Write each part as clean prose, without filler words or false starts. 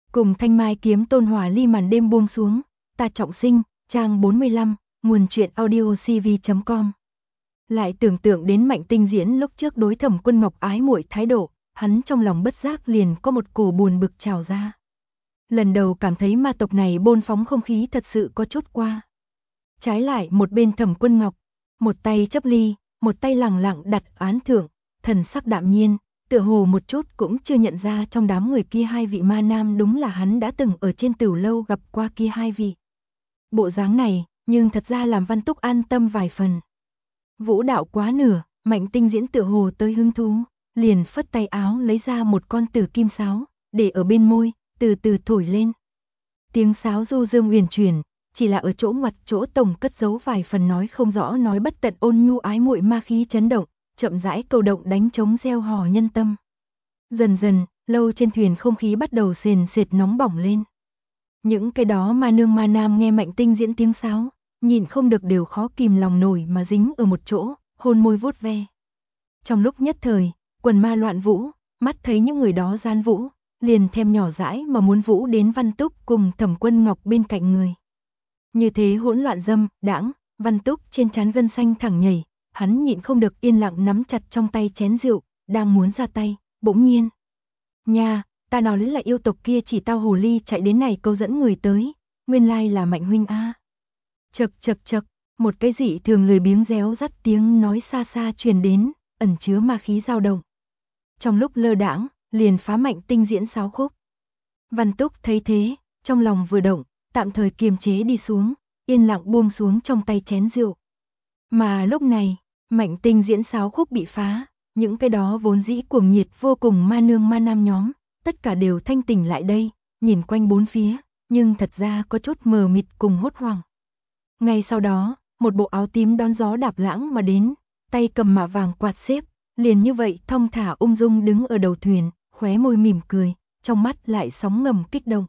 Cùng thanh mai kiếm tôn hỏa ly màn đêm buông xuống, ta trọng sinh, trang 45, nguồn truyện audio cv.com. Lại tưởng tượng đến Mạnh Tinh Diễn lúc trước đối Thẩm Quân Ngọc ái muội thái độ, hắn trong lòng bất giác liền có một cổ buồn bực trào ra. Lần đầu cảm thấy ma tộc này bôn phóng không khí thật sự có chút qua. Trái lại một bên Thẩm Quân Ngọc, một tay chấp ly, một tay lẳng lặng đặt án thượng, thần sắc đạm nhiên, tựa hồ một chút cũng chưa nhận ra trong đám người kia hai vị ma nam đúng là hắn đã từng ở trên Tửu lâu gặp qua kia hai vị. Bộ dáng này, nhưng thật ra làm Văn Túc an tâm vài phần. Vũ đạo quá nửa, Mạnh Tinh Diễn tựa hồ tới hứng thú, liền phất tay áo lấy ra một con tử kim sáo, để ở bên môi, từ từ thổi lên. Tiếng sáo du dương uyển chuyển, chỉ là ở chỗ ngoặt chỗ tổng cất giấu vài phần nói không rõ nói bất tận ôn nhu ái muội ma khí chấn động, chậm rãi cầu động đánh trống gieo hò nhân tâm. Dần dần, lâu trên thuyền không khí bắt đầu sền sệt nóng bỏng lên. Những cái đó ma nương ma nam nghe Mạnh Tinh Diễn tiếng sáo, nhìn không được đều khó kìm lòng nổi mà dính ở một chỗ, hôn môi vuốt ve. Trong lúc nhất thời, quần ma loạn vũ, mắt thấy những người đó gian vũ, liền thèm nhỏ dãi mà muốn vũ đến Văn Túc cùng Thẩm Quân Ngọc bên cạnh người. Như thế hỗn loạn dâm, đãng, Văn Túc trên trán gân xanh thẳng nhảy, hắn nhịn không được yên lặng nắm chặt trong tay chén rượu, đang muốn ra tay, bỗng nhiên. Nha, ta nói là yêu tộc kia chỉ tao hồ ly chạy đến này câu dẫn người tới, nguyên lai là Mạnh huynh a. Chậc chậc chậc, một cái dị thường lười biếng réo rắt tiếng nói xa xa truyền đến, ẩn chứa ma khí dao động. Trong lúc lơ đãng, liền phá Mạnh Tinh Diễn sáo khúc. Văn Túc thấy thế, trong lòng vừa động, tạm thời kiềm chế đi xuống, yên lặng buông xuống trong tay chén rượu. Mà lúc này, Mạnh Tinh Diễn sáo khúc bị phá, những cái đó vốn dĩ cuồng nhiệt vô cùng ma nương ma nam nhóm, tất cả đều thanh tỉnh lại đây, nhìn quanh bốn phía, nhưng thật ra có chút mờ mịt cùng hốt hoảng. Ngay sau đó, một bộ áo tím đón gió đạp lãng mà đến, tay cầm mạ vàng quạt xếp, liền như vậy thong thả ung dung đứng ở đầu thuyền, khóe môi mỉm cười, trong mắt lại sóng ngầm kích động.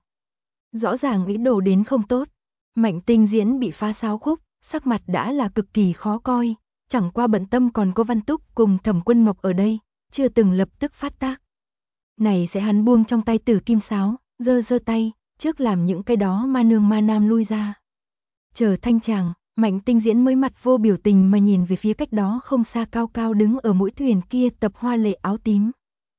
Rõ ràng ý đồ đến không tốt, Mạnh Tinh Diễn bị phá sáo khúc, sắc mặt đã là cực kỳ khó coi, chẳng qua bận tâm còn có Văn Túc cùng Thẩm Quân Ngọc ở đây, chưa từng lập tức phát tác. Này sẽ hắn buông trong tay tử kim sáo, giơ giơ tay, trước làm những cái đó ma nương ma nam lui ra. Chờ thanh chàng, Mạnh Tinh Diễn mới mặt vô biểu tình mà nhìn về phía cách đó không xa cao cao đứng ở mũi thuyền kia tập hoa lệ áo tím.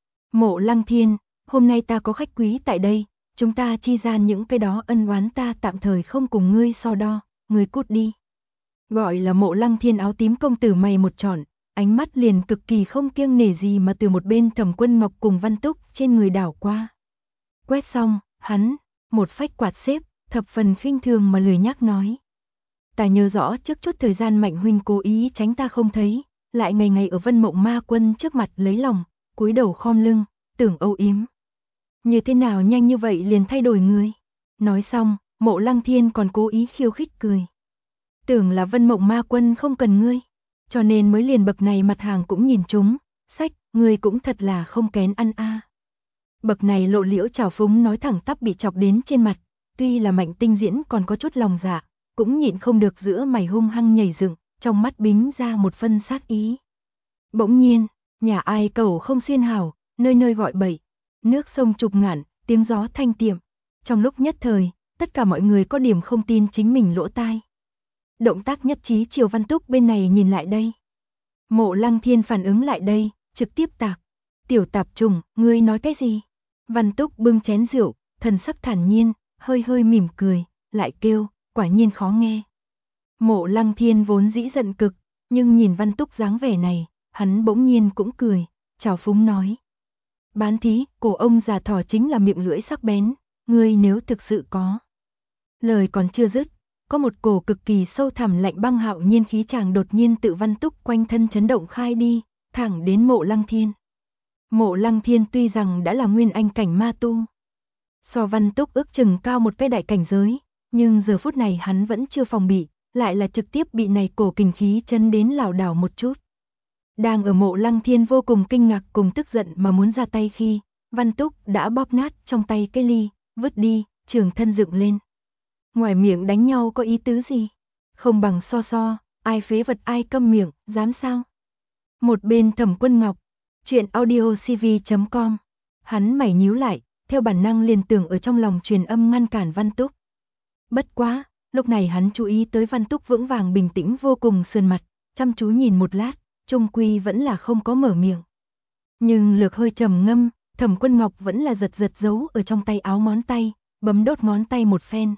Mộ Lăng Thiên, hôm nay ta có khách quý tại đây, chúng ta chi gian những cái đó ân oán ta tạm thời không cùng ngươi so đo, ngươi cút đi. Gọi là Mộ Lăng Thiên áo tím công tử mày một trọn, ánh mắt liền cực kỳ không kiêng nể gì mà từ một bên Thẩm Quân Ngọc cùng Văn Túc trên người đảo qua. Quét xong, hắn, một phách quạt xếp, thập phần khinh thường mà lười nhác nói. Ta nhớ rõ trước chút thời gian Mạnh huynh cố ý tránh ta không thấy, lại ngày ngày ở Vân Mộng Ma Quân trước mặt lấy lòng, cúi đầu khom lưng, tưởng âu yếm. Như thế nào nhanh như vậy liền thay đổi người? Nói xong, Mộ Lăng Thiên còn cố ý khiêu khích cười. Tưởng là Vân Mộng Ma Quân không cần ngươi, cho nên mới liền bậc này mặt hàng cũng nhìn chúng, sách, ngươi cũng thật là không kén ăn a. Bậc này lộ liễu trào phúng nói thẳng tắp bị chọc đến trên mặt, tuy là Mạnh Tinh Diễn còn có chút lòng dạ, cũng nhịn không được giữa mày hung hăng nhảy dựng, trong mắt bính ra một phân sát ý. Bỗng nhiên, nhà ai cầu không xuyên hào, nơi nơi gọi bậy, nước sông trục ngạn, tiếng gió thanh tiệm. Trong lúc nhất thời, tất cả mọi người có điểm không tin chính mình lỗ tai. Động tác nhất trí chiều Văn Túc bên này nhìn lại đây. Mộ Lăng Thiên phản ứng lại đây, trực tiếp tạc. Tiểu tạp trùng, ngươi nói cái gì? Văn Túc bưng chén rượu, thần sắc thản nhiên, hơi hơi mỉm cười, lại kêu, quả nhiên khó nghe. Mộ Lăng Thiên vốn dĩ giận cực, nhưng nhìn Văn Túc dáng vẻ này, hắn bỗng nhiên cũng cười, chào phúng nói. Bán thí, cổ ông già thỏ chính là miệng lưỡi sắc bén, ngươi nếu thực sự có. Lời còn chưa dứt, có một cổ cực kỳ sâu thẳm lạnh băng hạo nhiên khí chàng đột nhiên tự Văn Túc quanh thân chấn động khai đi, thẳng đến Mộ Lăng Thiên. Mộ Lăng Thiên tuy rằng đã là nguyên anh cảnh ma tu, so Văn Túc ước chừng cao một cái đại cảnh giới, nhưng giờ phút này hắn vẫn chưa phòng bị, lại là trực tiếp bị này cổ kình khí chấn đến lảo đảo một chút. Đang ở Mộ Lăng Thiên vô cùng kinh ngạc cùng tức giận mà muốn ra tay khi, Văn Túc đã bóp nát trong tay cái ly, vứt đi, trường thân dựng lên. Ngoài miệng đánh nhau có ý tứ gì? Không bằng so so, ai phế vật ai câm miệng, dám sao? Một bên Thẩm Quân Ngọc, chuyện audio cv.com, hắn mày nhíu lại, theo bản năng liền tưởng ở trong lòng truyền âm ngăn cản Văn Túc. Bất quá, lúc này hắn chú ý tới Văn Túc vững vàng bình tĩnh vô cùng sườn mặt, chăm chú nhìn một lát, chung quy vẫn là không có mở miệng. Nhưng lược hơi trầm ngâm, Thẩm Quân Ngọc vẫn là giật giật giấu ở trong tay áo ngón tay, bấm đốt ngón tay một phen.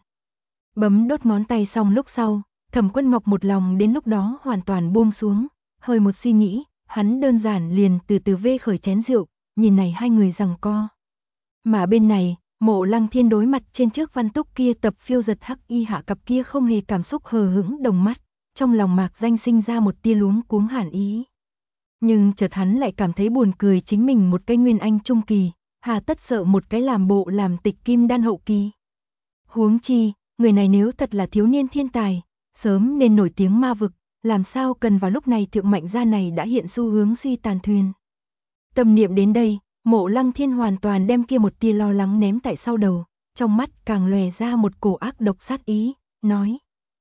Bấm đốt ngón tay xong lúc sau, Thẩm Quân Ngọc một lòng đến lúc đó hoàn toàn buông xuống, hơi một suy nghĩ, hắn đơn giản liền từ từ vê khởi chén rượu, nhìn này hai người giằng co. Mà bên này, Mộ Lăng Thiên đối mặt trên trước Văn Túc kia tập phiêu giật hắc y hạ cặp kia không hề cảm xúc hờ hững đồng mắt, trong lòng mạc danh sinh ra một tia luống cuống hàn ý. Nhưng chợt hắn lại cảm thấy buồn cười chính mình một cái nguyên anh trung kỳ, hà tất sợ một cái làm bộ làm tịch kim đan hậu kỳ. Huống chi, người này nếu thật là thiếu niên thiên tài, sớm nên nổi tiếng ma vực, làm sao cần vào lúc này Thượng Mạnh gia này đã hiện xu hướng suy tàn thuyền. Tâm niệm đến đây, Mộ Lăng Thiên hoàn toàn đem kia một tia lo lắng ném tại sau đầu, trong mắt càng lòe ra một cổ ác độc sát ý, nói: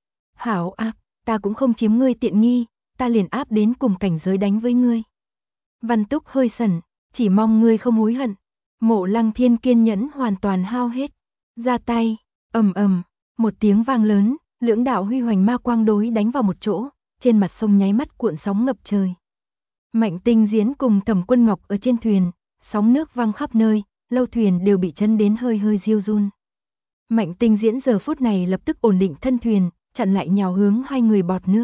"Hảo ác, ta cũng không chiếm ngươi tiện nghi, ta liền áp đến cùng cảnh giới đánh với ngươi." Văn Túc hơi sẩn, chỉ mong ngươi không hối hận. Mộ Lăng Thiên kiên nhẫn hoàn toàn hao hết, ra tay, ầm ầm, một tiếng vang lớn, lưỡng đạo huy hoành ma quang đối đánh vào một chỗ, trên mặt sông nháy mắt cuộn sóng ngập trời. Mạnh Tinh Diễn cùng Thẩm Quân Ngọc ở trên thuyền, sóng nước vang khắp nơi, lâu thuyền đều bị chấn đến hơi hơi diêu run. Mạnh Tinh Diễn giờ phút này lập tức ổn định thân thuyền, chặn lại nhào hướng hai người bọt nước.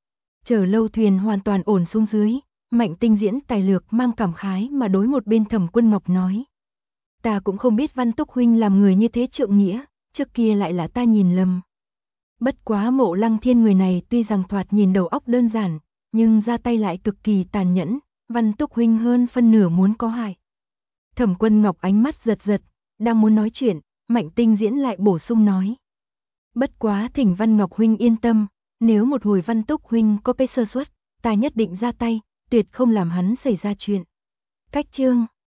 Chờ lâu thuyền hoàn toàn ổn xuống dưới, Mạnh Tinh Diễn tài lược mang cảm khái mà đối một bên Thẩm Quân Ngọc nói: "Ta cũng không biết Văn Túc huynh làm người như thế trượng nghĩa, trước kia lại là ta nhìn lầm. Bất quá Mộ Lăng Thiên người này tuy rằng thoạt nhìn đầu óc đơn giản, nhưng ra tay lại cực kỳ tàn nhẫn, Văn Túc huynh hơn phân nửa muốn có hại." Thẩm Quân Ngọc ánh mắt giật giật, đang muốn nói chuyện, Mạnh Tinh Diễn lại bổ sung nói: "Bất quá thỉnh Văn Ngọc huynh yên tâm, nếu một hồi Văn Túc huynh có cái sơ suất, ta nhất định ra tay, tuyệt không làm hắn xảy ra chuyện." Cách chương